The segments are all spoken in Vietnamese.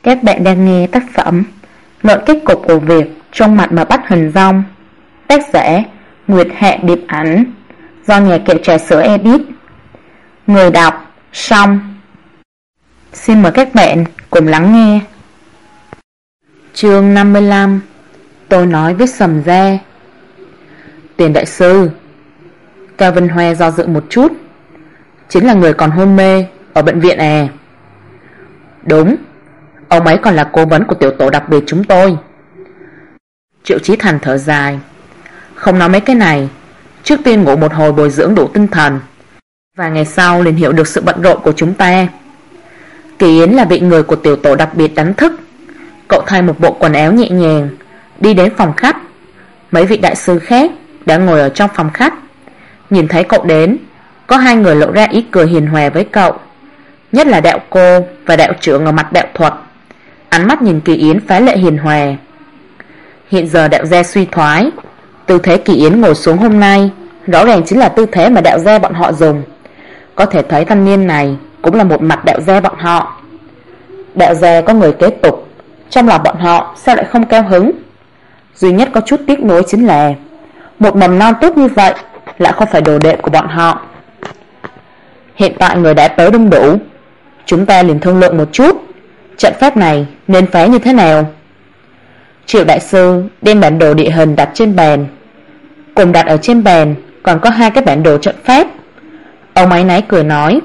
Các bạn đang nghe tác phẩm Luận kết cục của việc trong mặt mà bắt hình dong, tác giả Nguyệt Hạ Điệp Ảnh, do nhà kệ trà sữa edit. Người đọc Song. Xin mời các bạn cùng lắng nghe. Chương 55. Tôi nói với Sầm Gia. Tiền đại sư. Cao Vân Hoe do dự một chút. Chính là người còn hôn mê ở bệnh viện à? Đúng. Ông ấy còn là cố vấn của tiểu tổ đặc biệt chúng tôi. Triệu Chí Thành thở dài. Không nói mấy cái này, trước tiên ngủ một hồi bồi dưỡng đủ tinh thần, và ngày sau liền hiểu được sự bận rộn của chúng ta. Kỳ Yến là vị người của tiểu tổ đặc biệt đánh thức. Cậu thay một bộ quần áo nhẹ nhàng đi đến phòng khách. Mấy vị đại sư khác đã ngồi ở trong phòng khách. Nhìn thấy cậu đến, có hai người lộ ra ý cười hiền hòa với cậu, nhất là đạo cô và đạo trưởng ở mặt đạo thuật. Ánh mắt nhìn Kỳ Yến phá lệ hiền hòa. Hiện giờ đạo gia suy thoái, tư thế Kỳ Yến ngồi xuống hôm nay rõ ràng chính là tư thế mà đạo gia bọn họ dùng. Có thể thấy thanh niên này cũng là một mặt đạo gia bọn họ. Đạo gia có người kế tục, trong lòng bọn họ sao lại không cao hứng? Duy nhất có chút tiếc nuối chính là một mầm non tốt như vậy lại không phải đồ đệ của bọn họ. Hiện tại người đã tới đông đủ, chúng ta liền thương lượng một chút, trận pháp này nên phá như thế nào. Triệu đại sư đem bản đồ địa hình đặt trên bàn. Cùng đặt ở trên bàn còn có hai cái bản đồ trận pháp. Ông ấy náy cười nói,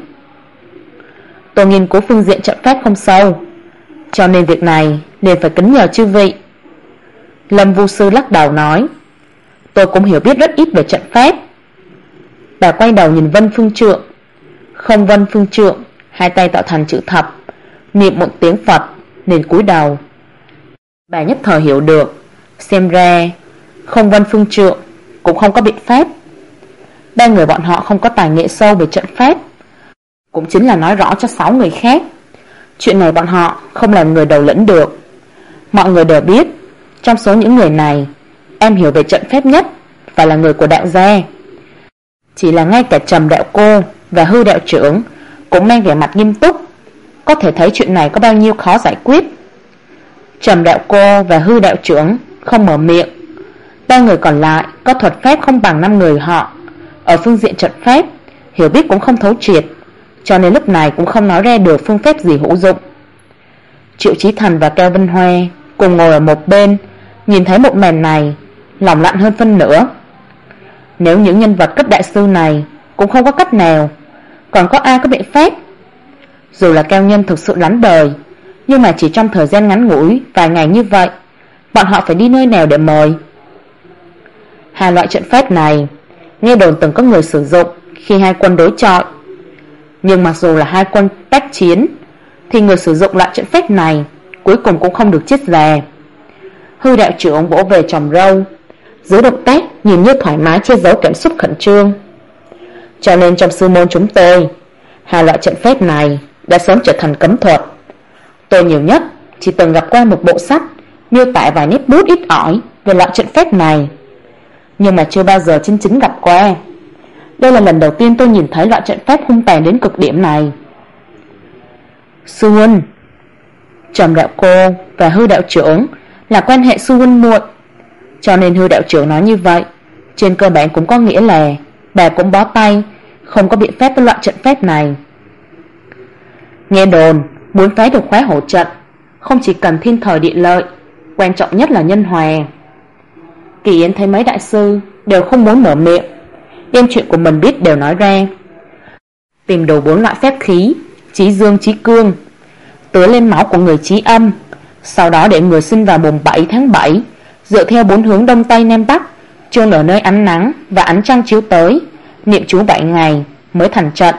tôi nghiên cứu phương diện trận pháp không sâu, cho nên việc này liền phải kính nhờ chư vị. Lâm Vu sư lắc đầu nói, tôi cũng hiểu biết rất ít về trận pháp. Bà quay đầu nhìn Vân Phương Trượng. Không Vân Phương Trượng hai tay tạo thành chữ thập, niệm một tiếng Phật nên cúi đầu. Bà nhất thời hiểu được, xem ra Không Vân Phương Trượng cũng không có biện pháp. Ba người bọn họ không có tài nghệ sâu về trận pháp, cũng chính là nói rõ cho 6 người khác. Chuyện này bọn họ không làm người đầu lĩnh được. Mọi người đều biết, trong số những người này, em hiểu về trận pháp nhất và là người của đạo gia. Chỉ là ngay cả Trầm đạo cô và Hư đạo trưởng cũng mang vẻ mặt nghiêm túc, có thể thấy chuyện này có bao nhiêu khó giải quyết. Trầm đạo cô và Hư đạo trưởng không mở miệng. Ba người còn lại có thuật pháp không bằng 5 người họ. Ở phương diện trận pháp hiểu biết cũng không thấu triệt, cho nên lúc này cũng không nói ra được phương pháp gì hữu dụng. Triệu Chí Thành và Cao Vân Hoe cùng ngồi ở một bên, nhìn thấy một màn này, lòng lạnh hơn phân nửa. Nếu những nhân vật cấp đại sư này cũng không có cách nào, còn có ai có biện pháp? Dù là cao nhân thực sự lánh đời, nhưng mà chỉ trong thời gian ngắn ngủi vài ngày như vậy, bọn họ phải đi nơi nào để mời? Hai loại trận pháp này nghe đồn từng có người sử dụng khi hai quân đối chọi, nhưng mặc dù là hai quân tác chiến thì người sử dụng loại trận pháp này cuối cùng cũng không được chết già. Hư đạo trưởng vỗ về chòm râu, dưới động tác nhìn như thoải mái che giấu cảm xúc khẩn trương. Cho nên trong sư môn chúng tôi, hai loại trận pháp này đã sớm trở thành cấm thuật. Tôi nhiều nhất chỉ từng gặp qua một bộ sách miêu tả vài nét bút ít ỏi về loại trận pháp này, nhưng mà chưa bao giờ chân chính gặp qua. Đây là lần đầu tiên tôi nhìn thấy loại trận pháp hung tàn đến cực điểm này. Sư huynh. Trầm đạo cô và Hư đạo trưởng là quan hệ sư huynh muội, cho nên Hư đạo trưởng nói như vậy trên cơ bản cũng có nghĩa là bà cũng bó tay, không có biện pháp với loại trận pháp này. Nghe đồn muốn phá được khóa hổ trận không chỉ cần thiên thời địa lợi, quan trọng nhất là nhân hòa. Kỳ Yến thấy mấy đại sư đều không muốn mở miệng, đem chuyện của mình biết đều nói ra. Tìm đủ 4 loại phép khí, chí dương chí cương, tưới lên máu của người chí âm, sau đó để người sinh vào mùng 7 tháng 7 dựa theo 4 hướng đông tây nam bắc, chôn ở nơi ánh nắng và ánh trăng chiếu tới, niệm chú 7 ngày mới thành trận.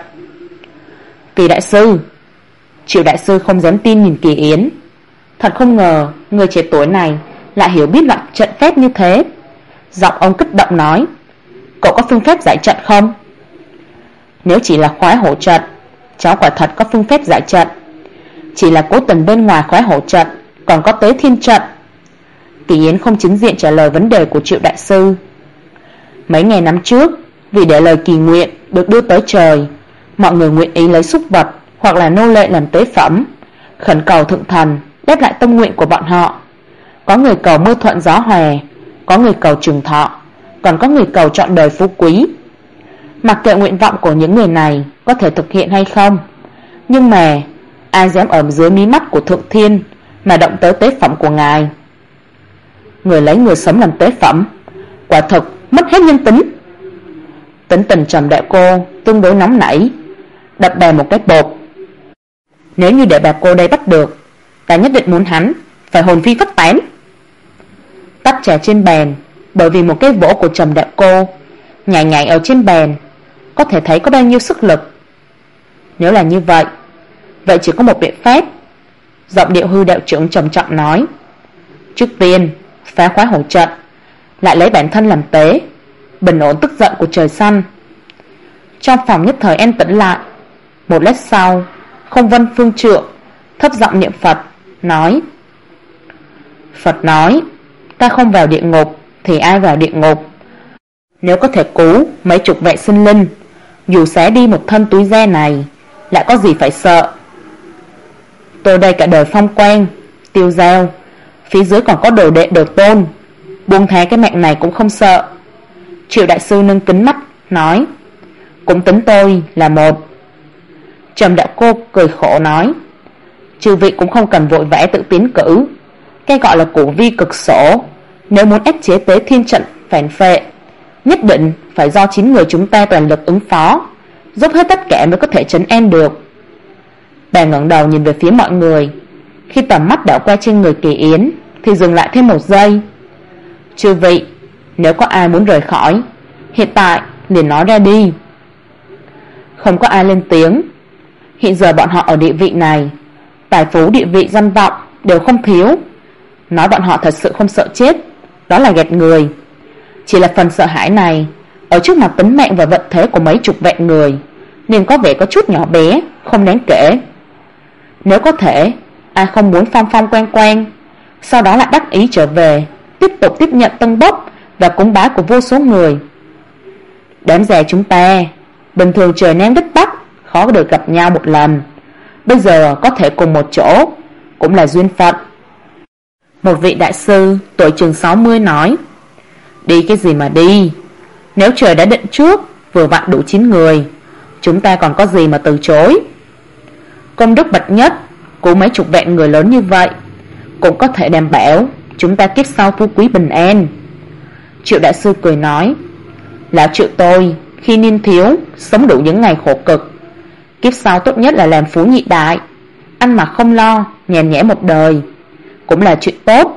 Kỳ đại sư. Triệu đại sư không dám tin nhìn Kỳ Yến. Thật không ngờ người trẻ tuổi này lại hiểu biết loại trận phép như thế. Giọng ông kích động nói, cậu có phương pháp giải trận không? Nếu chỉ là khóa hổ trận, cháu quả thật có phương pháp giải trận. Chỉ là cố tình bên ngoài khóa hổ trận còn có Tế Thiên trận. Kỳ Yến không chính diện trả lời vấn đề của Triệu đại sư. Mấy ngày năm trước, vì để lời kỳ nguyện được đưa tới trời, mọi người nguyện ý lấy súc vật hoặc là nô lệ làm tế phẩm, khẩn cầu thượng thần đáp lại tâm nguyện của bọn họ. Có người cầu mưa thuận gió hòa, có người cầu trường thọ, còn có người cầu trọn đời phú quý. Mặc kệ nguyện vọng của những người này có thể thực hiện hay không, nhưng mà ai dám ở dưới mí mắt của Thượng Thiên mà động tới tế phẩm của ngài? Người lấy người sống làm tế phẩm, quả thực mất hết nhân tính. Tính tình Trầm Đạo Cô tương đối nóng nảy, đập bàn một cái bột. Nếu như để bà cô đây bắt được, ta nhất định muốn hắn phải hồn phi phách tán. Tách trà trên bàn bởi vì một cái vỗ của Trầm Đạo Cô nhảy nhảy ở trên bàn, có thể thấy có bao nhiêu sức lực. Nếu là như vậy, vậy chỉ có một biện pháp. Giọng điệu Hư đạo trưởng trầm trọng nói: trước tiên phá khóa hổ trận, lại lấy bản thân làm tế, bình ổn tức giận của trời xanh. Trong phòng nhất thời an tĩnh lại. Một lát sau, Không Vân Phương Trượng thấp giọng niệm Phật, nói: Phật nói, ta không vào địa ngục thì ai vào địa ngục? Nếu có thể cứu mấy chục vạn sinh linh, dù xé đi một thân túi da này, lại có gì phải sợ? Tôi đây cả đời phong quang, tiêu dao, phía dưới còn có đồ đệ đồ tôn, buông thá cái mạng này cũng không sợ. Triệu đại sư nâng kính mắt, nói: cũng tính tôi là một. Trầm Đạo Cô cười khổ nói: chư vị cũng không cần vội vã tự tiến cử. Cái gọi là cổ vi cực sổ, nếu muốn ép chế tế thiên trận phản phệ, nhất định phải do 9 người chúng ta toàn lực ứng phó, dốc hết tất cả mới có thể trấn an được. Bà ngẩng đầu nhìn về phía mọi người, khi tầm mắt đảo qua trên người Kỳ Yến thì dừng lại thêm một giây. Chư vị, nếu có ai muốn rời khỏi, hiện tại liền nói ra đi. Không có ai lên tiếng. Hiện giờ bọn họ ở địa vị này, tài phú, địa vị, danh vọng đều không thiếu. Nói bọn họ thật sự không sợ chết, đó là gạt người. Chỉ là phần sợ hãi này, ở trước mặt tính mạng và vận thế của mấy chục vạn người, nên có vẻ có chút nhỏ bé, không đáng kể. Nếu có thể, ai không muốn phong phong quang quang, sau đó lại đắc ý trở về, tiếp tục tiếp nhận tân bốc và cúng bái của vô số người. Đám già chúng ta bình thường trời Nam đất Bắc, khó được gặp nhau một lần, bây giờ có thể cùng một chỗ cũng là duyên phận. Một vị đại sư tuổi chừng 60 nói: đi cái gì mà đi, nếu trời đã định trước, vừa vặn đủ 9 người, chúng ta còn có gì mà từ chối. Công đức bậc nhất của mấy chục vạn người lớn như vậy, cũng có thể đảm bảo chúng ta kiếp sau phú quý bình an. Triệu đại sư cười nói: lão Triệu tôi khi niên thiếu sống đủ những ngày khổ cực, kiếp sau tốt nhất là làm phú nhị đại, ăn mặc không lo, nhàn nhẽ một đời, cũng là chuyện tốt.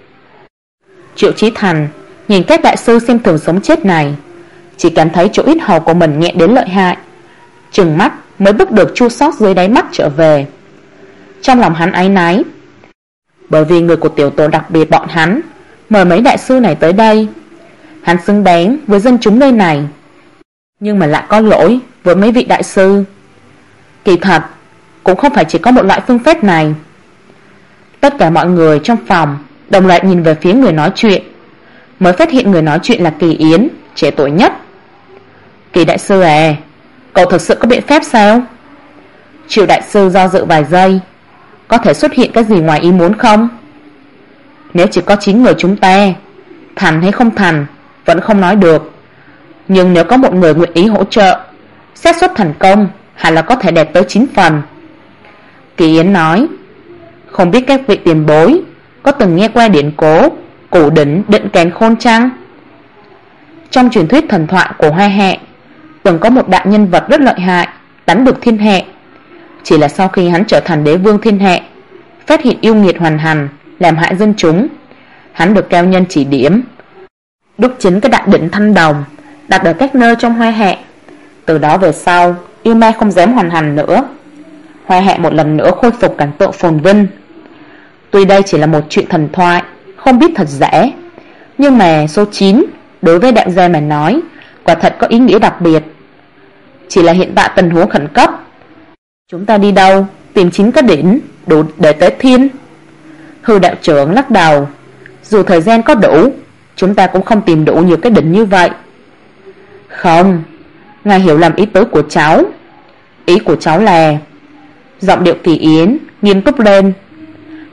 Triệu Chí Thành nhìn các đại sư xem thường sống chết này, chỉ cảm thấy chỗ ít hầu của mình nghẹn đến lợi hại, trừng mắt mới bước được chua xót dưới đáy mắt trở về. Trong lòng hắn áy náy, bởi vì người của tiểu tổ đặc biệt bọn hắn mời mấy đại sư này tới đây. Hắn xứng đáng với dân chúng nơi này, nhưng mà lại có lỗi với mấy vị đại sư. Kỳ thật cũng không phải chỉ có một loại phương pháp này. Tất cả mọi người trong phòng đồng loạt nhìn về phía người nói chuyện, mới phát hiện người nói chuyện là Kỳ Yến, trẻ tuổi nhất. Kỳ đại sư à, cậu thực sự có biện pháp sao? Triệu đại sư do dự vài giây: có thể xuất hiện cái gì ngoài ý muốn không? Nếu chỉ có 9 người chúng ta, thành hay không thành vẫn không nói được, nhưng nếu có một người nguyện ý hỗ trợ, xác suất thành công hẳn là có thể đạt tới 9 phần. Kỳ Yến nói: không biết các vị tiền bối có từng nghe qua điển cố Cổ Đỉnh Định Càn Khôn chăng? Trong truyền thuyết thần thoại của Hoa Hạ, từng có một đại nhân vật rất lợi hại, đánh được thiên hạ. Chỉ là sau khi hắn trở thành đế vương thiên hạ, phát hiện yêu nghiệt hoành hành, làm hại dân chúng, hắn được cao nhân chỉ điểm, đúc chính cái đại định Thanh Đồng, đặt ở các nơi trong Hoa Hạ. Từ đó về sau, yêu ma không dám hoành hành nữa. Hoa Hạ một lần nữa khôi phục cảnh tượng phồn vinh. Tuy đây chỉ là một chuyện thần thoại, không biết thật giả, nhưng mà số 9 đối với đạo gia mà nói, quả thật có ý nghĩa đặc biệt. Chỉ là hiện tại tình huống khẩn cấp, chúng ta đi đâu tìm 9 cái đỉnh đủ để tới thiên? Hư đạo trưởng lắc đầu: dù thời gian có đủ, chúng ta cũng không tìm đủ nhiều cái đỉnh như vậy. Không, ngài hiểu lầm ý tứ của cháu. Ý của cháu là... Giọng điệu Kỳ Yến nghiêm túc lên: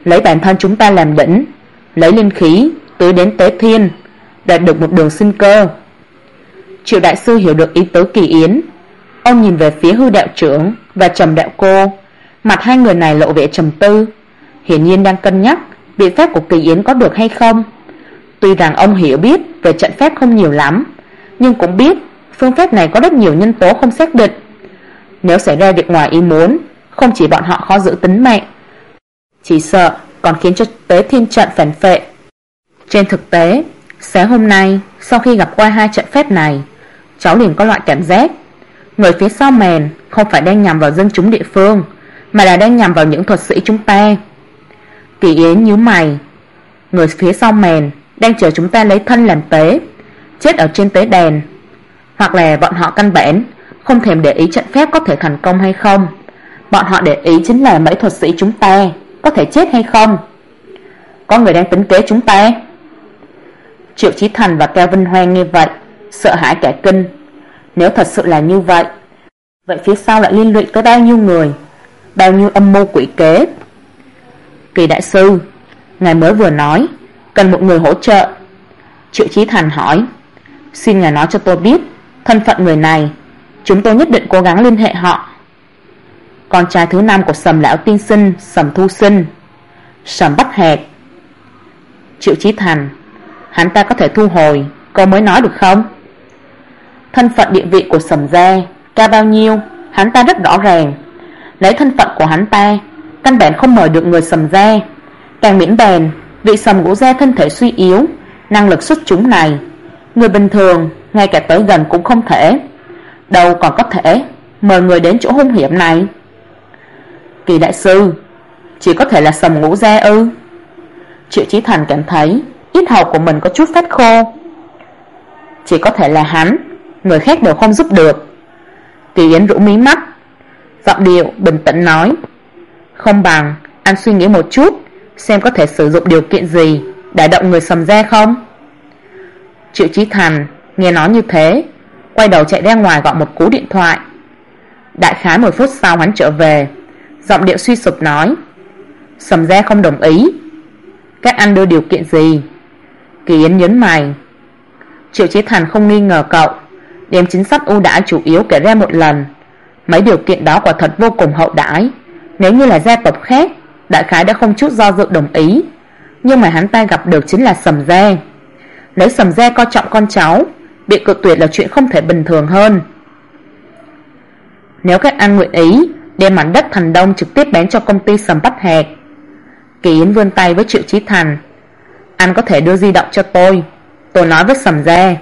lấy bản thân chúng ta làm đỉnh, lấy linh khí tưới đến Tế Thiên, đạt được một đường sinh cơ. Triệu đại sư hiểu được ý tứ Kỳ Yến. Ông nhìn về phía Hư đạo trưởng và Trầm đạo cô, mặt hai người này lộ vẻ trầm tư, hiển nhiên đang cân nhắc biện pháp của Kỳ Yến có được hay không. Tuy rằng ông hiểu biết về trận pháp không nhiều lắm, nhưng cũng biết phương pháp này có rất nhiều nhân tố không xác định. Nếu xảy ra việc ngoài ý muốn, không chỉ bọn họ khó giữ tính mạng, chỉ sợ còn khiến cho Tế Thiên trận phản phệ. Trên thực tế, sáng hôm nay sau khi gặp qua hai trận pháp này, cháu liền có loại cảm giác người phía sau màn không phải đang nhằm vào dân chúng địa phương, mà là đang nhằm vào những thuật sĩ chúng ta. Kỳ Yến nhíu mày. Người phía sau màn đang chờ chúng ta lấy thân làm tế, chết ở trên tế đàn, hoặc là bọn họ căn bản không thèm để ý trận pháp có thể thành công hay không. Bọn họ để ý chính là mấy thuật sĩ chúng ta có thể chết hay không. Có người đang tính kế chúng ta. Triệu Chí Thành và Cao Vinh Hoang nghe vậy, sợ hãi cả kinh. Nếu thật sự là như vậy, vậy phía sau lại liên lụy tới bao nhiêu người, bao nhiêu âm mưu quỷ kế. Kỳ đại sư, ngài mới vừa nói cần một người hỗ trợ. Triệu Chí Thành hỏi, xin ngài nói cho tôi biết thân phận người này, chúng tôi nhất định cố gắng liên hệ họ. Con trai thứ 5 của Sầm lão tiên sinh, Sầm Thu Sinh, Sầm Bách Hạc. Triệu Chí Thành, hắn ta có thể thu hồi câu mới nói được không? Thân phận địa vị của Sầm gia cao bao nhiêu hắn ta rất rõ ràng. Lấy thân phận của hắn ta, căn bản không mời được người Sầm gia, càng miễn bàn vị Sầm Ngũ gia thân thể suy yếu, năng lực xuất chúng này, người bình thường ngay cả tới gần cũng không thể, đâu còn có thể mời người đến chỗ hung hiểm này. Kỳ đại sư, chỉ có thể là Sầm Ngũ gia ư? Triệu Chí Thành cảm thấy yết hầu của mình có chút phát khô. Chỉ có thể là hắn, người khác đều không giúp được. Kỳ Yến rũ mí mắt, giọng điệu bình tĩnh nói, không bằng anh suy nghĩ một chút, xem có thể sử dụng điều kiện gì để động người Sầm gia không. Triệu Chí Thành nghe nói như thế, quay đầu chạy ra ngoài gọi một cú điện thoại. Đại khái 10 phút sau hắn trở về, giọng điệu suy sụp nói, Sầm gia không đồng ý. Các anh đưa điều kiện gì? Kỳ Yến nhấn mày. Triệu Chí Thành không nghi ngờ cậu, đem chính sách ưu đãi chủ yếu kể ra một lần. Mấy điều kiện đó quả thật vô cùng hậu đãi. Nếu như là gia tộc khác, đại khái đã không chút do dự đồng ý. Nhưng mà hắn ta gặp được chính là Sầm gia. Lấy Sầm gia coi trọng con cháu, bị cự tuyệt là chuyện không thể bình thường hơn. Nếu các anh nguyện ý đem mảnh đất Thành Đông trực tiếp bán cho công ty Sầm Bách Hạc. Kỳ Yến vươn tay với Triệu Chí Thành, anh có thể đưa di động cho tôi nói với Sầm gia.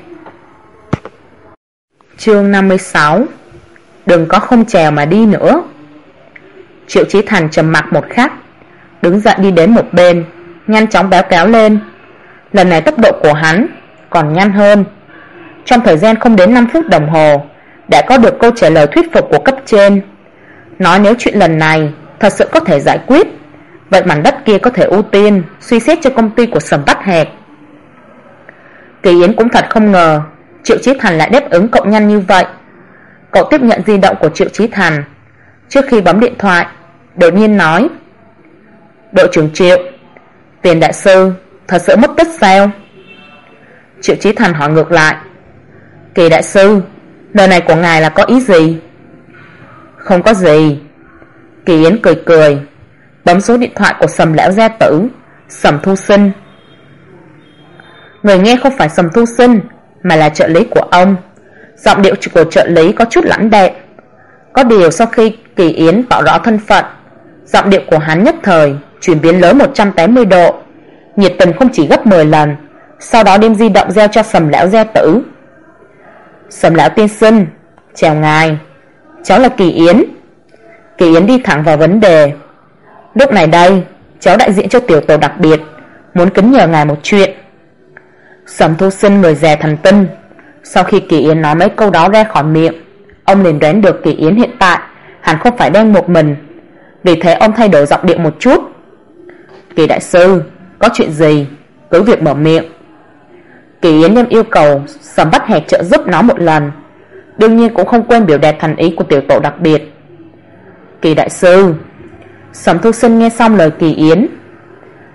Chương 56. Đừng có không trèo mà đi nữa. Triệu Chí Thành trầm mặc một khắc, đứng dậy đi đến một bên, nhanh chóng báo cáo lên. Lần này tốc độ của hắn còn nhanh hơn. Trong thời gian không đến 5 phút đồng hồ đã có được câu trả lời thuyết phục của cấp trên. Nói nếu chuyện lần này thật sự có thể giải quyết, vậy mảnh đất kia có thể ưu tiên suy xét cho công ty của Sầm Bách Hạc. Kỳ Yến cũng thật không ngờ Triệu Chí Thành lại đáp ứng cậu nhanh như vậy. Cậu tiếp nhận di động của Triệu Chí Thành, trước khi bấm điện thoại đột nhiên nói, đội trưởng Triệu, Tiền đại sư thật sự mất tích sao? Triệu Chí Thành hỏi ngược lại, Kỳ đại sư, lời này của ngài là có ý gì? Không có gì. Kỳ Yến cười cười, bấm số điện thoại của Sầm lão gia tử, Sầm Thu Sinh. Người nghe không phải Sầm Thu Sinh, mà là trợ lý của ông. Giọng điệu của trợ lý có chút lãnh đạm. Có điều sau khi Kỳ Yến tỏ rõ thân phận, giọng điệu của hắn nhất thời chuyển biến lớn 180 độ, nhiệt tình không chỉ gấp 10 lần. Sau đó đem di động giao cho Sầm lão gia tử. Sầm lão tiên sinh, chào ngài, cháu là Kỳ Yến. Kỳ Yến đi thẳng vào vấn đề. Lúc này đây, cháu đại diện cho tiểu tổ đặc biệt, muốn kính nhờ ngài một chuyện. Sầm Thu Sinh người già thần tinh. Sau khi Kỳ Yến nói mấy câu đó ra khỏi miệng, ông liền đoán được Kỳ Yến hiện tại hẳn không phải đang một mình. Vì thế ông thay đổi giọng điệu một chút. Kỳ đại sư, có chuyện gì cứ việc mở miệng. Kỳ Yến đem yêu cầu Sầm Bách Hạc trợ giúp nó một lần, đương nhiên cũng không quên biểu đạt thành ý của tiểu tổ đặc biệt. Kỳ đại sư. Sầm Thu Sinh nghe xong lời Kỳ Yến,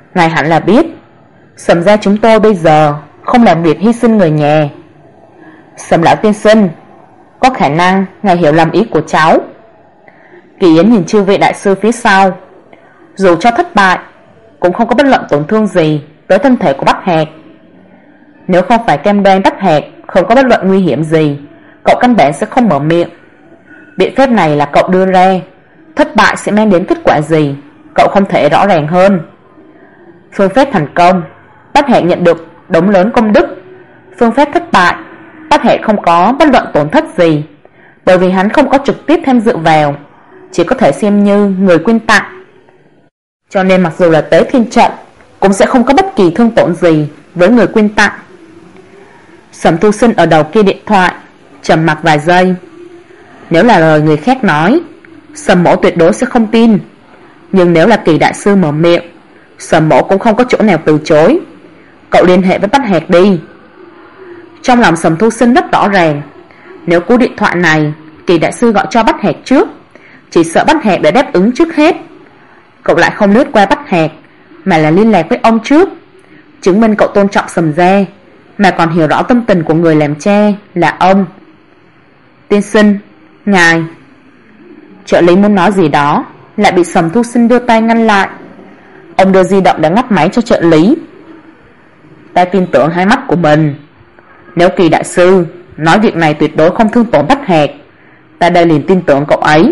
Ngài hẳn là biết Sầm gia chúng tôi bây giờ không làm việc hy sinh người nhà. Sầm lão tiên sinh, có khả năng ngài hiểu lầm ý của cháu. Kỳ Yến nhìn chư vị đại sư phía sau. Dù cho thất bại cũng không có bất luận tổn thương gì tới thân thể của Bắc Hạc. Nếu không phải cam đoan Bắc Hạc không có bất luận nguy hiểm gì, cậu căn bản sẽ không mở miệng. Biện pháp này là cậu đưa ra, thất bại sẽ mang đến kết quả gì, cậu không thể rõ ràng hơn. Phương pháp thành công, Bắc Hạc nhận được đống lớn công đức. Phương pháp thất bại, Bắc Hạc không có bất luận tổn thất gì, bởi vì hắn không có trực tiếp tham dự vào, chỉ có thể xem như người quyên tặng. Cho nên mặc dù là tế thiên trận, cũng sẽ không có bất kỳ thương tổn gì với người quyên tặng. Sầm Tu Sinh ở đầu kia điện thoại trầm mặc vài giây. Nếu là lời người khác nói, Sầm Mỗ tuyệt đối sẽ không tin. Nhưng nếu là Kỳ đại sư mở miệng, Sầm Mỗ cũng không có chỗ nào từ chối. Cậu liên hệ với Bách Hạc đi. Trong lòng Sầm Tu Sinh rất rõ ràng, nếu cú điện thoại này Kỳ đại sư gọi cho Bách Hạc trước, chỉ sợ Bách Hạc đã đáp ứng trước hết. Cậu lại không lướt qua Bách Hạc, mà là liên lạc với ông trước, chứng minh cậu tôn trọng Sầm gia, mà còn hiểu rõ tâm tình của người làm cha là ông. Tiên sinh, ngài. Trợ lý muốn nói gì đó, lại bị Sầm Tu Sinh đưa tay ngăn lại. Ông đưa di động đã ngắt máy cho trợ lý. Ta tin tưởng hai mắt của mình. Nếu Kỳ đại sư nói việc này tuyệt đối không thương tổn Bách Hạc, ta đây liền tin tưởng cậu ấy.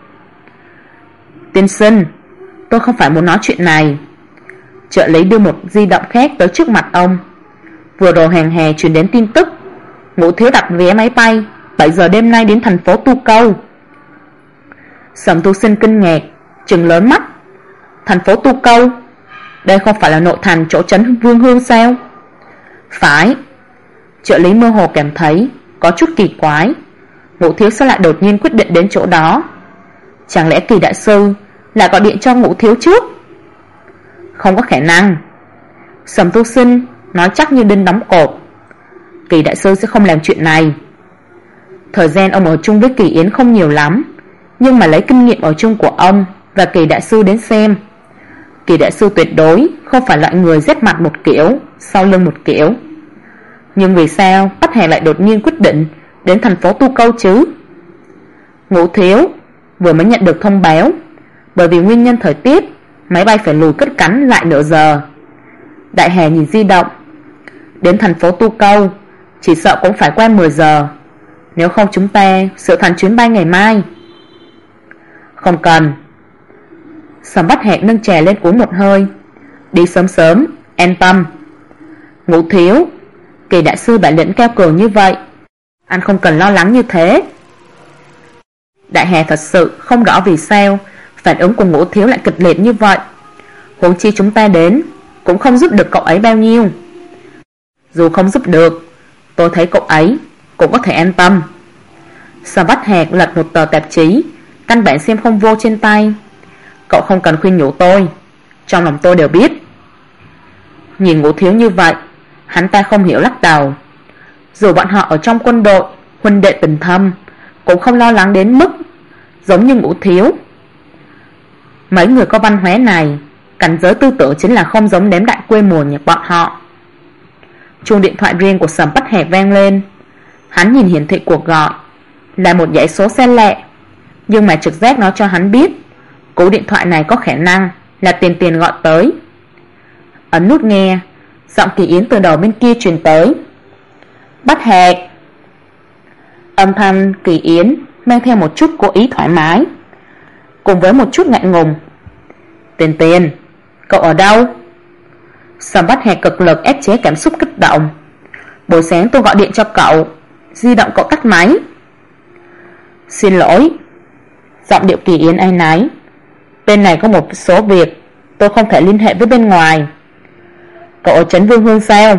Tiên sinh, tôi không phải muốn nói chuyện này. Trợ lý đưa một di động khác tới trước mặt ông. Vừa rồi hàng hè truyền đến tin tức, Ngũ thiếu đặt vé máy bay 7 giờ đêm nay đến thành phố Tu Câu. Sầm Tu Sinh kinh ngạc, trừng lớn mắt. Thành phố Tu Câu? Đây không phải là nội thành chỗ trấn Vương Hương sao? Phải. Trợ lý mơ hồ cảm thấy có chút kỳ quái. Ngũ thiếu sao lại đột nhiên quyết định đến chỗ đó? Chẳng lẽ Kỳ đại sư lại gọi điện cho Ngũ thiếu trước? Không có khả năng. Sầm Tu Sinh nói chắc như đinh đóng cột. Kỳ đại sư sẽ không làm chuyện này. Thời gian ông ở chung với Kỳ Yến không nhiều lắm, nhưng mà lấy kinh nghiệm ở chung của ông và Kỳ đại sư đến xem, Kỳ đại sư tuyệt đối không phải loại người giết mặt một kiểu, sau lưng một kiểu. Nhưng vì sao Bách Hạc lại đột nhiên quyết định đến thành phố Tu Câu chứ? Ngũ thiếu vừa mới nhận được thông báo, bởi vì nguyên nhân thời tiết, máy bay phải lùi cất cánh lại nửa giờ. Đại Hà nhìn di động. Đến thành phố Tu Câu chỉ sợ cũng phải qua 10 giờ. Nếu không chúng ta sửa thành chuyến bay ngày mai. Không cần. Sầm Bách Hạc nâng chè lên uống một hơi. Đi sớm sớm, an tâm. Ngũ thiếu, Kỳ đại sư bản lĩnh cao cường như vậy, anh không cần lo lắng như thế. Đại Hà thật sự không rõ vì sao phản ứng của Ngũ thiếu lại kịch liệt như vậy. Huống chi chúng ta đến cũng không giúp được cậu ấy bao nhiêu. Dù không giúp được, tôi thấy cậu ấy cũng có thể an tâm. Sầm Bách Hạc lật một tờ tạp chí, căn bản xem không vô trên tay. Cậu không cần khuyên nhủ tôi, trong lòng tôi đều biết. Nhìn Ngũ thiếu như vậy, hắn ta không hiểu lắc đầu. Dù bọn họ ở trong quân đội, huynh đệ tình thâm, cũng không lo lắng đến mức giống như Ngũ thiếu. Mấy người có văn hóa này, cảnh giới tư tưởng chính là không giống đếm đại quê mùa như bọn họ. Chuông điện thoại riêng của Sầm Bách Hạc vang lên. Hắn nhìn hiển thị cuộc gọi là một dãy số xa lạ, nhưng mà trực giác nói cho hắn biết cú điện thoại này có khả năng là Tiền gọi tới. Ấn nút nghe, giọng Kỳ Yến từ đầu bên kia truyền tới. Bách Hạc. Âm thanh Kỳ Yến mang theo một chút cố ý thoải mái, cùng với một chút ngại ngùng. Tiền, cậu ở đâu? Sầm Bách Hạc cực lực ép chế cảm xúc kích động. Buổi sáng tôi gọi điện cho cậu, di động cậu tắt máy. Xin lỗi. Giọng điệu Kỳ Yến áy náy. Bên này có một số việc tôi không thể liên hệ với bên ngoài. Cậu ở trấn Vương Hương sao?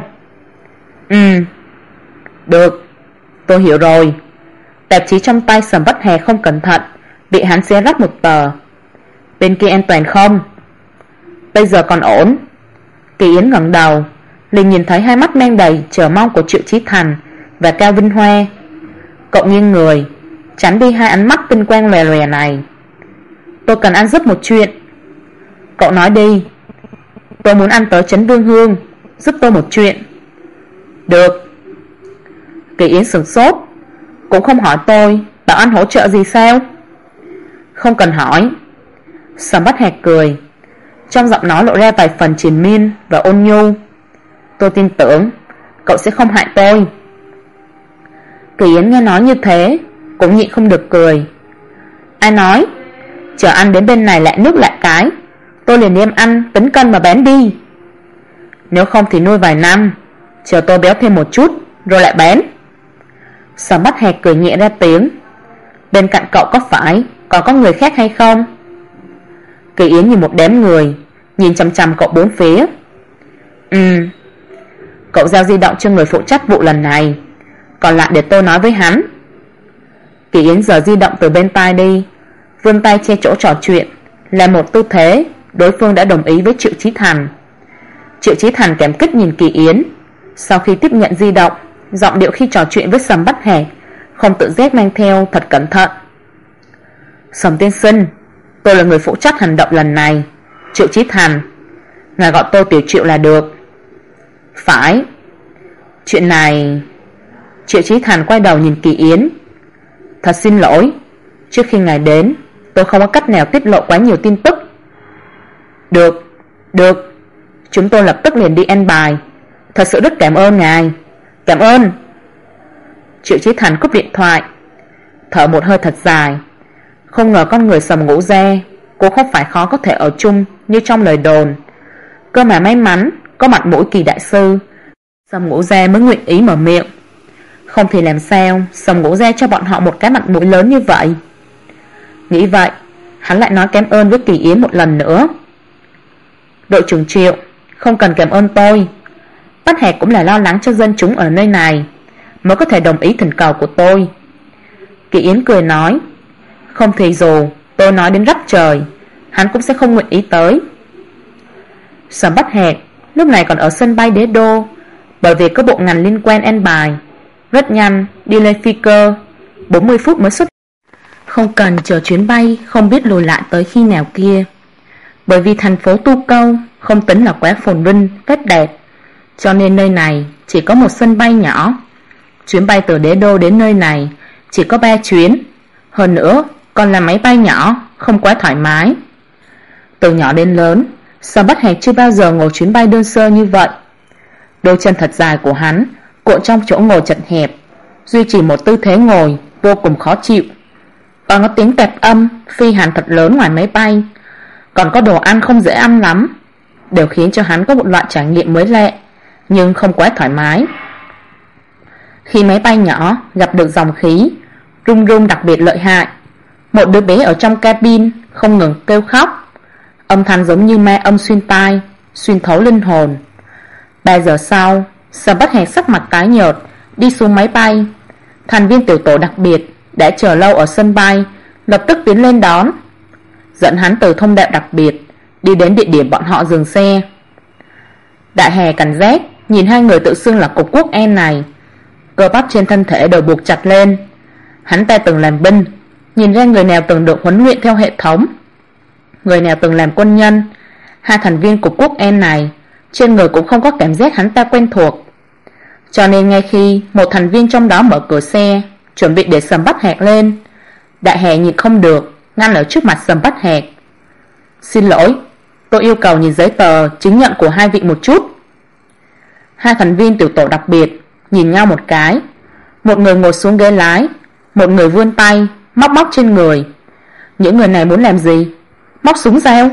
Được, tôi hiểu rồi. Tạp chí trong tay Sầm Bách Hạc không cẩn thận bị hắn xé rách một tờ. Bên kia an toàn không? Bây giờ còn ổn. Kỳ Yến ngẩng đầu, liền nhìn thấy hai mắt mang đầy chờ mong của Triệu Chí Thành và Cao Vinh Hoa. Cậu nghiêng người, tránh đi hai ánh mắt tinh quang lòe lòe này. Tôi cần ăn giúp một chuyện. Cậu nói đi. Tôi muốn ăn tới Trấn Vương Hương, giúp tôi một chuyện. Được. Kỳ Yến sửng sốt, cũng không hỏi tôi bảo anh hỗ trợ gì sao? Không cần hỏi. Sầm Bát Hạc cười, trong giọng nói lộ ra vài phần triền miên và ôn nhu. Tôi tin tưởng cậu sẽ không hại tôi. Kỳ Yến nghe nói như thế cũng nhịn không được cười. Ai nói? Chờ ăn đến bên này lại nước lại cái, tôi liền đem ăn tính cân mà bán đi. Nếu không thì nuôi vài năm, chờ tôi béo thêm một chút rồi lại bán. Sầm Bát Hạc cười nhẹ ra tiếng. Bên cạnh cậu có phải còn có người khác hay không? Kỳ Yến nhìn một đám người, nhìn chằm chằm cậu bốn phía. Cậu giao di động cho người phụ trách vụ lần này, còn lại để tôi nói với hắn. Kỳ Yến giở di động từ bên tai đi, vươn tay che chỗ trò chuyện, là một tư thế đối phương đã đồng ý với Triệu Chí Thành. Triệu Chí Thành cảm kích nhìn Kỳ Yến. Sau khi tiếp nhận di động, giọng điệu khi trò chuyện với Sầm Bát Hạc không tự giác mang theo thật cẩn thận. Sầm tiên sinh, tôi là người phụ trách hành động lần này, Triệu Chí Thành. Ngài gọi tôi Tiểu Triệu là được. Phải. Chuyện này... Triệu Chí Thành quay đầu nhìn Kỳ Yến. Thật xin lỗi, trước khi ngài đến, tôi không có cách nào tiết lộ quá nhiều tin tức. Được, chúng tôi lập tức liền đi ăn bài. Thật sự rất cảm ơn ngài. Cảm ơn. Triệu Chí Thành cúp điện thoại, thở một hơi thật dài. Không ngờ con người Sầm Ngũ Gia cũng không phải khó có thể ở chung như trong lời đồn. Cơ mà may mắn có mặt mũi Kỳ đại sư, Sầm Ngũ Gia mới nguyện ý mở miệng. Không thì làm sao Sầm Ngũ Gia cho bọn họ một cái mặt mũi lớn như vậy. Nghĩ vậy, hắn lại nói cảm ơn với Kỳ Yến một lần nữa. Đội trưởng Triệu, không cần cảm ơn tôi. Bát Hạc cũng là lo lắng cho dân chúng ở nơi này mới có thể đồng ý thỉnh cầu của tôi. Kỳ Yến cười nói, không thì dù tôi nói đến rắp trời, hắn cũng sẽ không nguyện ý tới. Sầm Bát Hạc lúc này còn ở sân bay Đế Đô, bởi vì có bộ ngành liên quan ăn bài. Rất nhanh đi lên phi cơ, 40 phút mới xuất, không cần chờ chuyến bay không biết lùi lại tới khi nào kia. Bởi vì thành phố Tu Câu không tính là quá phồn vinh, rất đẹp, cho nên nơi này chỉ có một sân bay nhỏ. Chuyến bay từ Đế Đô đến nơi này chỉ có 3 chuyến, hơn nữa còn là máy bay nhỏ, không quá thoải mái. Từ nhỏ đến lớn, Sầm Bát Hạc chưa bao giờ ngồi chuyến bay đơn sơ như vậy. Đôi chân thật dài của hắn cuộn trong chỗ ngồi chật hẹp, duy trì một tư thế ngồi vô cùng khó chịu. Còn có tiếng tẹp âm phi hành thật lớn ngoài máy bay, còn có đồ ăn không dễ ăn lắm, đều khiến cho hắn có một loại trải nghiệm mới lạ, nhưng không quá thoải mái. Khi máy bay nhỏ gặp được dòng khí rung rung đặc biệt lợi hại, một đứa bé ở trong cabin không ngừng kêu khóc, âm thanh giống như ma âm xuyên tai, xuyên thấu linh hồn. 3 giờ sau, Sầm Bát Hạc sắc mặt tái nhợt đi xuống máy bay. Thành viên tiểu tổ đặc biệt đã chờ lâu ở sân bay lập tức tiến lên đón, dẫn hắn từ thông đạo đặc biệt đi đến địa điểm bọn họ dừng xe. Đại Hà cảnh giác nhìn hai người tự xưng là cục quốc an này, cơ bắp trên thân thể đều buộc chặt lên. Hắn ta từng làm binh, nhìn ra người nào từng được huấn luyện theo hệ thống, người nào từng làm quân nhân. Hai thành viên cục quốc an này trên người cũng không có cảm giác hắn ta quen thuộc, cho nên ngay khi một thành viên trong đó mở cửa xe chuẩn bị để Sầm Bát Hạc lên, Đại Hà nhịn không được ngăn ở trước mặt Sầm Bát Hạc. Xin lỗi, tôi yêu cầu nhìn giấy tờ chứng nhận của hai vị một chút. Hai thành viên tiểu tổ đặc biệt nhìn nhau một cái, một người ngồi xuống ghế lái, một người vươn tay móc móc trên người. Những người này muốn làm gì? Móc súng sao?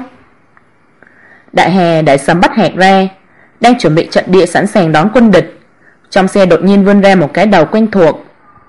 Đại Hà đẩy Sầm Bát Hạc ra, đang chuẩn bị trận địa sẵn sàng đón quân địch. Trong xe đột nhiên vươn ra một cái đầu quen thuộc.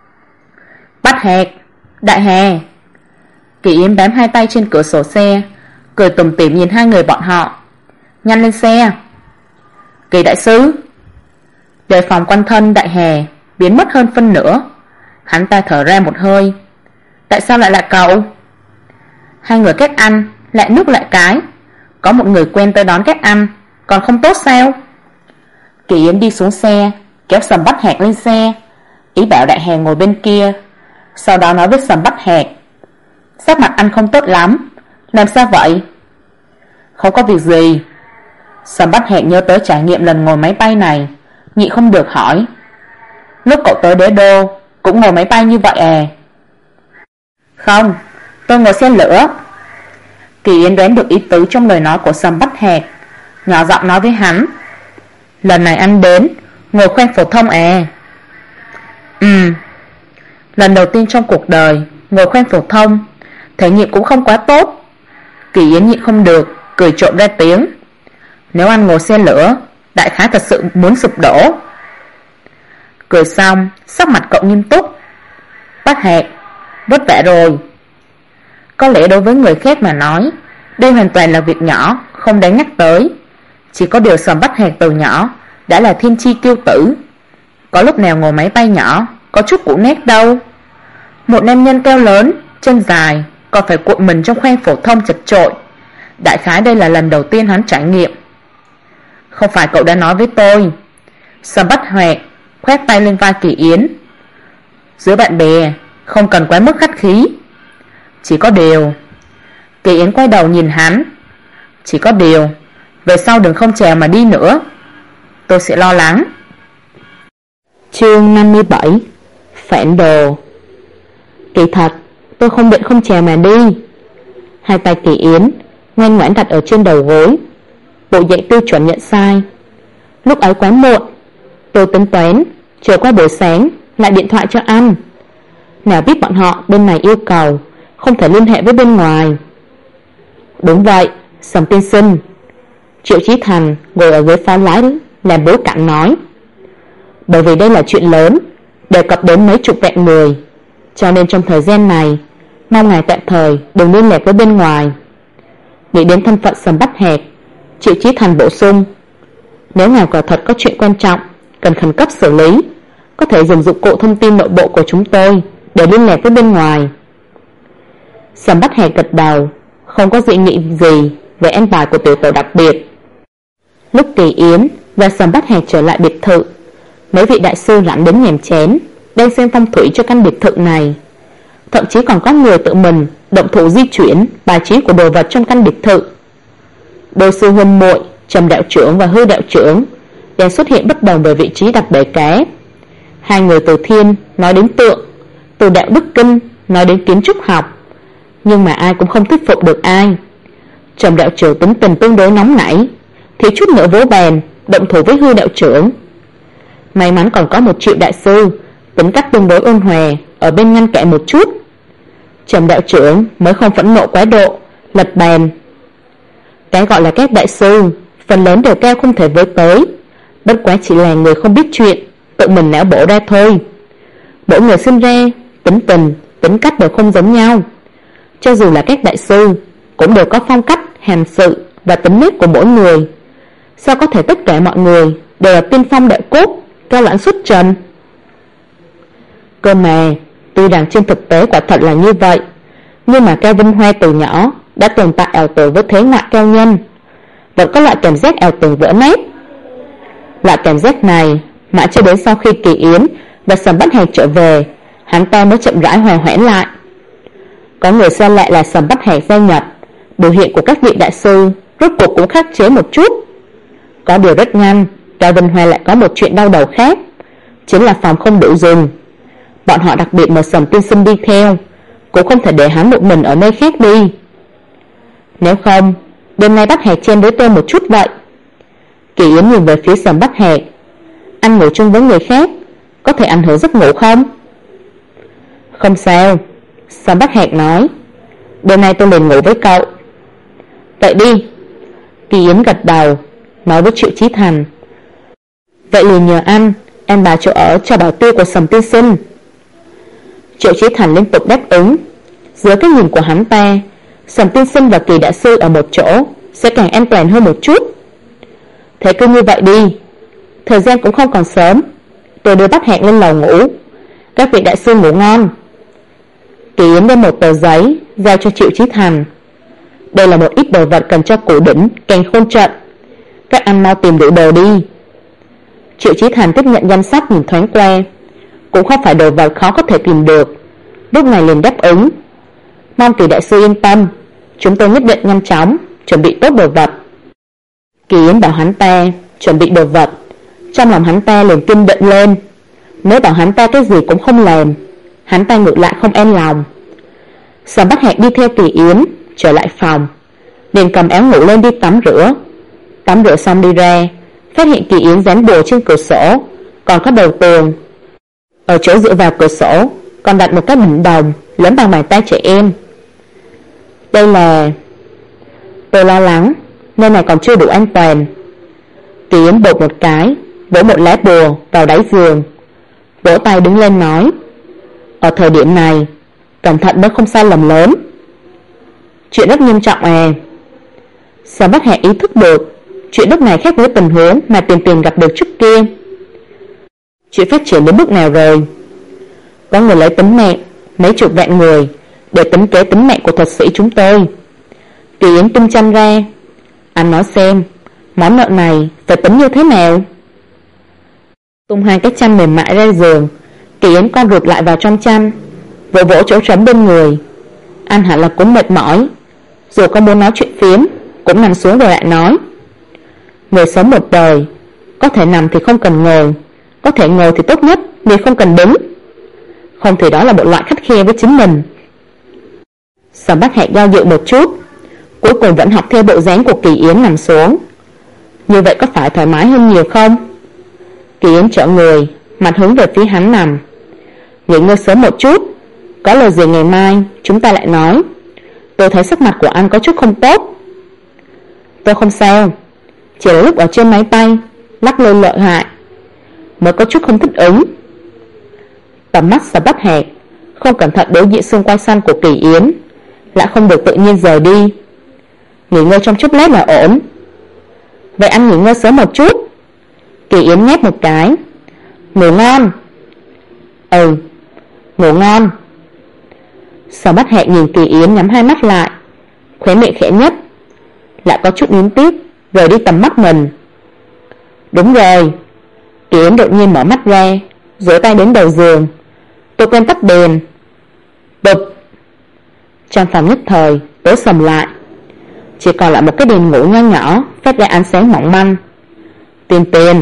Bát Hạc, Đại Hà. Kỳ Yến bám hai tay trên cửa sổ xe, cười tủm tỉm nhìn hai người bọn họ. Nhanh lên xe. Kỳ đại sứ. Đề phòng quanh thân Đại Hà biến mất hơn phân nửa. Hắn ta thở ra một hơi. Tại sao lại là cậu? Hai người các anh lại nước lại cái, có một người quen tới đón các anh còn không tốt sao? Kỳ Yến đi xuống xe, kéo Sầm Bát Hạc lên xe, ý bảo Đại Hà ngồi bên kia. Sau đó nói với Sầm Bát Hạc, sắc mặt anh không tốt lắm. Làm sao vậy? Không có việc gì. Sầm Bát Hẹn nhớ tới trải nghiệm lần ngồi máy bay này, nhịn không được hỏi: lúc cậu tới Đế Đô cũng ngồi máy bay như vậy à? Không, tôi ngồi xe lửa. Kỳ Yến đoán được ý tứ trong lời nói của Sầm Bát Hẹn, nhỏ giọng nói với hắn: lần này anh đến ngồi khoang phổ thông à? Lần đầu tiên trong cuộc đời ngồi khoang phổ thông, thể nghiệm cũng không quá tốt. Kỳ Yến nhịn không được cười trộm ra tiếng: nếu anh ngồi xe lửa, đại khái thật sự muốn sụp đổ. Cười xong, sắc mặt cậu nghiêm túc: Bát Hẹn, vất vả rồi. Có lẽ đối với người khác mà nói, đây hoàn toàn là việc nhỏ, không đáng nhắc tới. Chỉ có điều Sầm Bát Hẹn từ nhỏ đã là thiên chi kiêu tử, có lúc nào ngồi máy bay nhỏ có chút cũ nét đâu. Một nam nhân cao lớn, chân dài, còn phải cuộn mình trong khoang phổ thông chật chội. Đại khái đây là lần đầu tiên hắn trải nghiệm. Không phải cậu đã nói với tôi? Sầm Bát Hẹn khoét tay lên vai Kỳ Yến: giữa bạn bè không cần quá mức khách khí. Chỉ có điều... Kỳ Yến quay đầu nhìn hắn: chỉ có điều, về sau đừng không trèo mà đi nữa, tôi sẽ lo lắng. Chương 57: Phản đồ. Kỳ thật, tôi không định không trèo mà đi. Hai tay Kỳ Yến ngoan ngoãn đặt ở trên đầu gối, bộ dạng tiêu chuẩn nhận sai. Lúc ấy quá muộn, tôi tính toán chờ qua buổi sáng lại điện thoại cho anh. Nào biết bọn họ bên này yêu cầu không thể liên hệ với bên ngoài. Đúng vậy, Sầm tiên sinh. Triệu Chí Thành ngồi ở ghế phó lái làm bối cảnh nói: bởi vì đây là chuyện lớn, đề cập đến mấy chục vạn người, cho nên trong thời gian này mong ngài tạm thời đừng liên lạc với bên ngoài. Nghĩ đến thân phận Sầm Bát Hẹn, Triệu Chí Thành bổ sung: nếu ngài quả thật có chuyện quan trọng cần khẩn cấp xử lý, có thể dùng dụng cụ thông tin nội bộ của chúng tôi để liên lạc với bên ngoài. Sầm Bát Hẹn gật đầu, không có dị nghị gì về an bài của tiểu tổ đặc biệt. Lúc Kỳ Yến và Sầm Bát Hẹn trở lại biệt thự, mấy vị đại sư lặn đến nhèm chén đang xem phong thủy cho căn biệt thự này. Thậm chí còn có người tự mình động thủ di chuyển bài trí của đồ vật trong căn biệt thự. Đôi sư huynh muội Trầm đạo trưởng và Hư đạo trưởng đang xuất hiện bất đồng về vị trí đặt bể cá. Hai người từ thiên nói đến tượng, từ đạo đức kinh nói đến kiến trúc học, nhưng mà ai cũng không thuyết phục được ai. Trầm đạo trưởng tính tình tương đối nóng nảy, thiếu chút nữa vỗ bàn động thủ với Hư đạo trưởng. May mắn còn có một Triệu đại sư tính cách tương đối ôn hòa ở bên ngăn cản một chút. Trầm đạo trưởng mới không phẫn nộ quá độ lật bàn. Cái gọi là các đại sư phần lớn đều cao không thể với tới, bất quá chỉ là người không biết chuyện, tự mình não bổ ra thôi. Mỗi người sinh ra tính tình, tính cách đều không giống nhau. Cho dù là các đại sư cũng đều có phong cách, hành sự và tính nết của mỗi người. Sao có thể tất cả mọi người đều là tiên phong đạo cốt, cao lãnh xuất trần? Cơ mà tuy rằng trên thực tế quả thật là như vậy, nhưng mà Cao Vinh Hoa từ nhỏ đã tồn tại ảo tưởng với thế ngoại cao nhân, vẫn có loại cảm giác ảo tưởng vỡ nát. Loại cảm giác này mãi cho đến sau khi Kỳ Yến và Sầm Bát Hẹn trở về, hắn ta mới chậm rãi hòa hoãn lại. Có người xa lạ là Sầm Bát Hẹn gia nhập, biểu hiện của các vị đại sư rốt cuộc cũng khắc chế một chút. Có điều rất nhanh, Cao Vinh Hoa lại có một chuyện đau đầu khác, chính là phòng không đủ dùng. Bọn họ đặc biệt mời Sầm tiên sinh đi theo, cũng không thể để hắn một mình ở nơi khác đi. Nếu không, đêm nay Bát Hẹn chen với tôi một chút vậy. Kỳ Yến nhìn về phía Sầm Bát Hẹn: anh ngủ chung với người khác có thể ảnh hưởng giấc ngủ không? Không sao, Sầm Bát Hẹn nói, đêm nay tôi liền ngủ với cậu. Vậy đi. Kỳ Yến gật đầu, nói với Triệu Chí Thành: vậy liền nhờ anh em bà chỗ ở cho bảo tiêu của Sầm tiên sinh. Triệu Chí Thành liên tục đáp ứng. Dưới cái nhìn của hắn ta, Sầm tiên sinh và Kỳ đại sư ở một chỗ sẽ càng an toàn hơn một chút. Thế cứ như vậy đi, thời gian cũng không còn sớm, tôi đưa Bát Hẹn lên lầu ngủ, các vị đại sư ngủ ngon. Kỳ Yến đem một tờ giấy giao cho Triệu Chí Thành: đây là một ít đồ vật cần cho cổ đỉnh càn khôn trận, các anh mau tìm đủ đồ đi. Triệu Chí Thành tiếp nhận danh sách nhìn thoáng qua, cũng không phải đồ vật khó có thể tìm được, lúc này liền đáp ứng: mong Kỳ đại sư yên tâm, chúng tôi nhất định nhanh chóng chuẩn bị tốt đồ vật. Kỳ Yến bảo hắn ta chuẩn bị đồ vật. Trong lòng hắn ta liền kiên định lên. Nếu bảo hắn ta cái gì cũng không làm, hắn ta ngược lại không an lòng. Sầm Bách Hạc đi theo Kỳ Yến trở lại phòng, liền cầm áo ngủ lên đi tắm rửa. Tắm rửa xong đi ra, phát hiện Kỳ Yến dán bùa trên cửa sổ, còn có đầu tường. Ở chỗ dựa vào cửa sổ còn đặt một cái bình đồng lớn bằng bàn tay trẻ em. Đây là... Tôi lo lắng nơi này còn chưa đủ an toàn. Kỳ Yến bột một cái, vỗ một lá bùa vào đáy giường, vỗ tay đứng lên nói: ở thời điểm này cẩn thận mới không sai lầm lớn. Chuyện rất nghiêm trọng à. Sở Bất Hạc ý thức được chuyện lúc này khác với tình huống mà Tiền Tiền gặp được trước kia. Chuyện phát triển đến bước nào rồi? Có người lấy tính mạng mấy chục vạn người để tính kế tính mạng của thuật sĩ chúng tôi. Kỳ Yến tung chân ra. Anh nói xem, món nợ này phải tính như thế nào? Tung hai cái chăn mềm mại ra giường, Kỳ Yến con rụt lại vào trong chăn, vỗ vỗ chỗ trống bên người. Anh hẳn là cũng mệt mỏi, dù có muốn nói chuyện phiếm cũng nằm xuống rồi lại nói. Người sống một đời, có thể nằm thì không cần ngồi, có thể ngồi thì tốt nhất vì không cần đứng. Không thì đó là một loại khắt khe với chính mình. Sở Bách Hạc do dự một chút, cuối cùng vẫn học theo bộ dáng của Kỳ Yến nằm xuống. Như vậy có phải thoải mái hơn nhiều không? Kỳ Yến trở người, mặt hướng về phía hắn nằm. Nghỉ ngơi sớm một chút, có lời gì ngày mai chúng ta lại nói. Tôi thấy sắc mặt của anh có chút không tốt. Tôi không sao, chỉ là lúc ở trên máy bay lắc lư lợi hại, mới có chút không thích ứng. Tầm mắt Sở Bách Hạc không cẩn thận đối diện xương quai xanh của Kỳ Yến, lại không được tự nhiên rời đi. Nghỉ ngơi trong chốc lát là ổn. Vậy anh nghỉ ngơi sớm một chút. Kỳ Yến nhét một cái. Ngủ ngon. Ừ, ngủ ngon. Sở Bách Hạc nhìn Kỳ Yến nhắm hai mắt lại, khóe miệng khẽ nhất, lại có chút nín tiếc rời đi tầm mắt mình. Đúng rồi. Kỳ Yến đột nhiên mở mắt ra, duỗi tay đến đầu giường. Tôi quên tắt đèn. Bụp. Trong phòng nhất thời tối sầm lại, chỉ còn lại một cái đèn ngủ nho nhỏ phát ra ánh sáng mỏng manh. Tiền Tiền.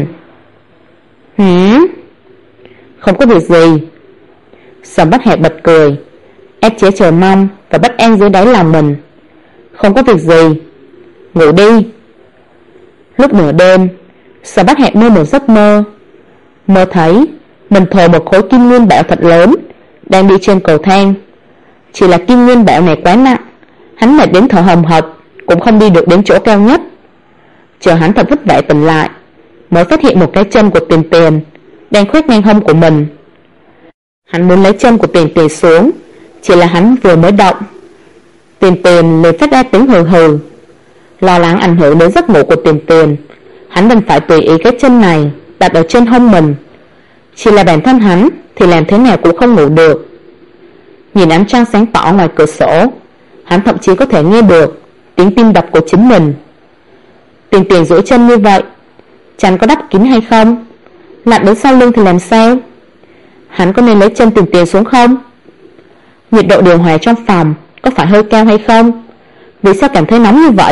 Không có việc gì. Sầm Bách Hạc bật cười, ép chế chờ mong và bất an dưới đáy lòng mình. Không có việc gì, ngủ đi. Lúc nửa đêm, Sầm Bách Hạc mơ một giấc mơ. Mơ thấy mình thồ một khối kim nguyên bảo thật lớn đang đi trên cầu thang. Chỉ là kim nguyên bảo này quá nặng, hắn mệt đến thở hồng hộc cũng không đi được đến chỗ cao nhất. Chờ hắn thật vất vả tỉnh lại, mới phát hiện một cái chân của Tiền Tiền đang khoét ngang hông của mình. Hắn muốn lấy chân của Tiền Tiền xuống, chỉ là hắn vừa mới động, Tiền Tiền liền phát ra tiếng hừ hừ. Lo lắng ảnh hưởng đến giấc ngủ của Tiền Tiền, hắn đành phải tùy ý cái chân này đặt ở trên hông mình. Chỉ là bản thân hắn thì làm thế nào cũng không ngủ được. Nhìn ánh trăng sáng tỏ ngoài cửa sổ, hắn thậm chí có thể nghe được tiếng tim đập của chính mình. Tiền Tiền duỗi chân như vậy, chắn có đắp kín hay không? Lặn đến sau lưng thì làm sao? Hắn có nên lấy chân Tiền Tiền xuống không? Nhiệt độ điều hòa trong phòng có phải hơi cao hay không? Vì sao cảm thấy nóng như vậy?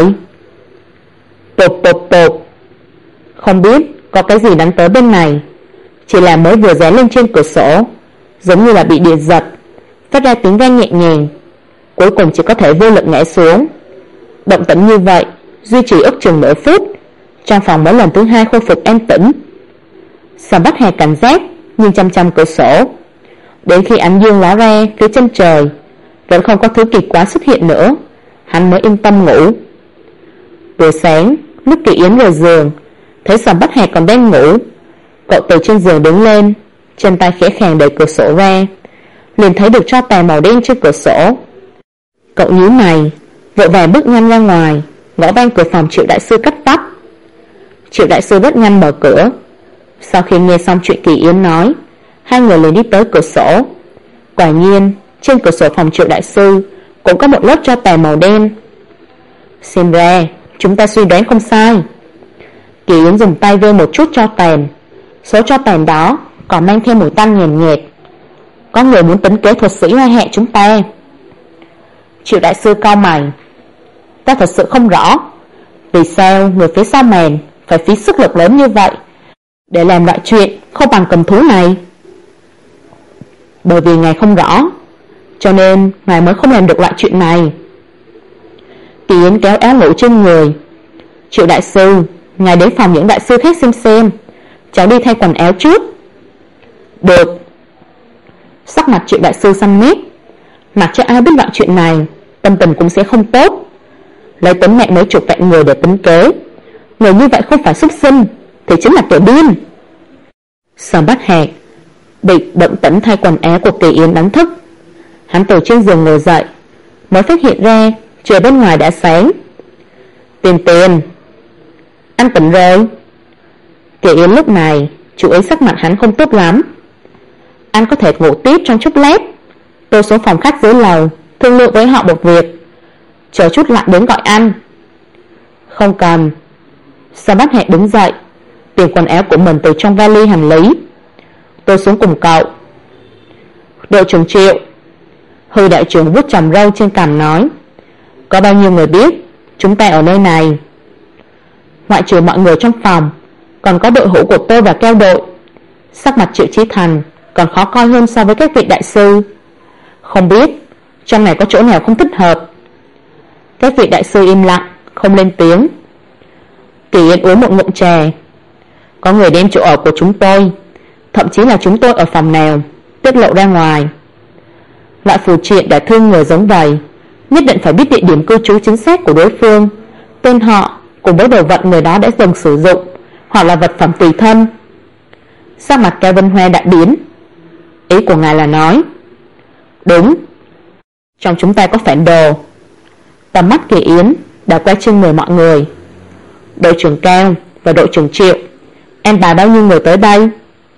Tột tột tột. Không biết có cái gì đánh tới bên này, chỉ là mới vừa dán lên trên cửa sổ, giống như là bị điện giật, phát ra tiếng vang nhẹ nhàng. Cuối cùng chỉ có thể vô lực ngã xuống. Động tĩnh như vậy duy trì ước chừng nửa phút, trong phòng mới lần thứ hai khôi phục an tĩnh. Sở Bách Hạc cảnh giác nhìn chăm chăm cửa sổ, đến khi ánh dương ló ra phía chân trời vẫn không có thứ kỳ quái xuất hiện nữa, hắn mới yên tâm ngủ. Buổi sáng lúc Kỳ Yến rời giường, thấy Sở Bách Hạc còn đang ngủ, cậu từ trên giường đứng lên, chân tay khẽ khàng đẩy cửa sổ ra, liền thấy được tro tàn màu đen trên cửa sổ. Cậu nhíu mày, vội vàng bước nhanh ra ngoài, gõ vang cửa phòng Triệu đại sư cắt tóc. Triệu đại sư rất nhanh mở cửa. Sau khi nghe xong chuyện Kỳ Yến nói, hai người liền đi tới cửa sổ. Quả nhiên trên cửa sổ phòng Triệu đại sư cũng có một lớp tro tàn màu đen. Xem ra chúng ta suy đoán không sai. Kỳ Yến dùng tay vơ một chút tro tàn, số tro tàn đó còn mang theo mùi tanh nhàn nhạt. Có người muốn tính kế thuật sĩ lai hại chúng ta. Triệu đại sư cau mày. Ta thật sự không rõ Vì sao người phía sau màn phải phí sức lực lớn như vậy để làm loại chuyện không bằng cầm thú này? Bởi vì ngài không rõ, cho nên ngài mới không làm được loại chuyện này. Kỳ Yến kéo áo ngủ trên người. Triệu đại sư, ngài đến phòng những đại sư khác xem, cháu đi thay quần áo trước. Được. Sắc mặt Triệu đại sư xanh mét. Mặc cho ai biết loại chuyện này, tâm tình cũng sẽ không tốt. Lấy tính mạng mấy chục vạn người để tính kế, người như vậy không phải súc sinh thì chính là kẻ điên. Sở Bát Hạc bị động tĩnh thay quần áo của Kỳ Yến đánh thức. Hắn từ trên giường ngồi dậy, mới phát hiện ra trời bên ngoài đã sáng. Tiền, anh tỉnh rồi. Kỳ Yến lúc này chú ý sắc mặt hắn không tốt lắm. Anh có thể ngủ tiếp trong chốc lát. Tôi xuống phòng khách dưới lầu thương lượng với họ một việc, chờ chút lại đến gọi anh. Không cần. Sở Bát Hạc đứng dậy, tìm quần áo của mình từ trong vali hành lý. Tôi xuống cùng cậu. Đội trưởng Triệu. Hư đại trưởng vuốt chòm râu trên cằm nói, có bao nhiêu người biết chúng ta ở nơi này? Ngoại trừ mọi người trong phòng, còn có đội hữu của tôi và keo đội. Sắc mặt Triệu Chí Thành còn khó coi hơn so với các vị đại sư. Không biết trong này có chỗ nào không thích hợp. Các vị đại sư im lặng, không lên tiếng. Kỳ Yên uống một ngụm trà. Có người đem chỗ ở của chúng tôi, thậm chí là chúng tôi ở phòng nào, tiết lộ ra ngoài. Loại phù triện đã thương người giống vậy, nhất định phải biết địa điểm cư trú chính xác của đối phương, tên họ cùng với đồ vật người đó đã từng sử dụng, hoặc là vật phẩm tùy thân. Sắc mặt Cao Vân Hoa đại biến. Ý của ngài là nói, đúng, trong chúng ta có phản đồ. Tầm mắt Kỳ Yến đã quay trên người mọi người. Đội trưởng Cao và đội trưởng Triệu, em bà bao nhiêu người tới đây?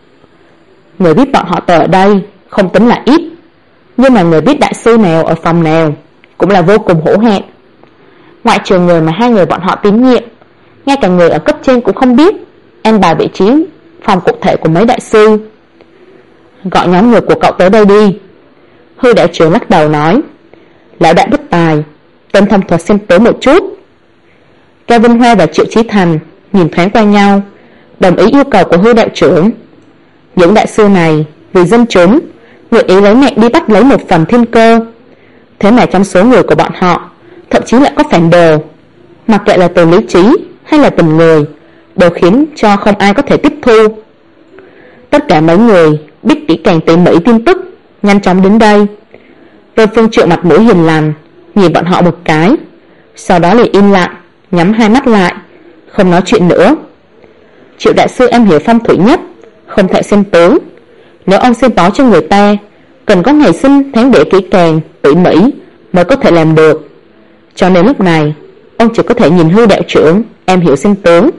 Người biết bọn họ tới ở đây không tính là ít, nhưng mà người biết đại sư nào ở phòng nào cũng là vô cùng hổ hẹn. Ngoại trừ người mà hai người bọn họ tín nhiệm, ngay cả người ở cấp trên cũng không biết em bà vị trí phòng cụ thể của mấy đại sư. Gọi nhóm người của cậu tới đây đi. Hư đại trưởng lắc đầu nói, lão đại bất tài, tên thâm thuật xem tới một chút. Cao Vân Hoa và Triệu Chí Thành nhìn thoáng qua nhau, đồng ý yêu cầu của hư đại trưởng. Những đại sư này vì dân chúng nguyện ý lấy mệnh đi bắt lấy một phần thiên cơ. Thế mà trong số người của bọn họ thậm chí lại có phản đồ, mặc kệ là từ lý trí hay là tình người, đều khiến cho không ai có thể tiếp thu. Tất cả mấy người biết kỹ càng tỉ mỉ tin tức nhanh chóng đến đây. Tôn Phương Triệu mặt mũi hiền lành nhìn bọn họ một cái, sau đó liền im lặng, nhắm hai mắt lại, không nói chuyện nữa. Triệu đại sư em hiểu phong thủy nhất, không thể xem tướng. Nếu ông xem bói cho người ta, cần có ngày sinh tháng đẻ kỹ càng tỉ mỉ mới có thể làm được. Cho nên lúc này ông chỉ có thể nhìn Hư đạo trưởng em hiểu xem tướng.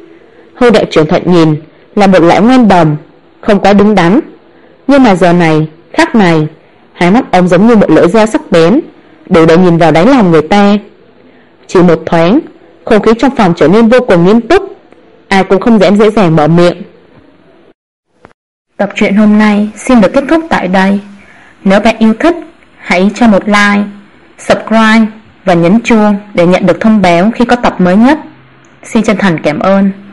Hư đạo trưởng thật nhìn là một lão ngoan đồng, không quá đứng đắn, nhưng mà giờ này khắc này, hai mắt ông giống như một lưỡi dao sắc bén, đủ để nhìn vào đáy lòng người ta. Chỉ một thoáng, không khí trong phòng trở nên vô cùng nghiêm túc, ai cũng không dám dễ dàng mở miệng. Tập truyện hôm nay xin được kết thúc tại đây. Nếu bạn yêu thích, hãy cho một like, subscribe và nhấn chuông để nhận được thông báo khi có tập mới nhất. Xin chân thành cảm ơn.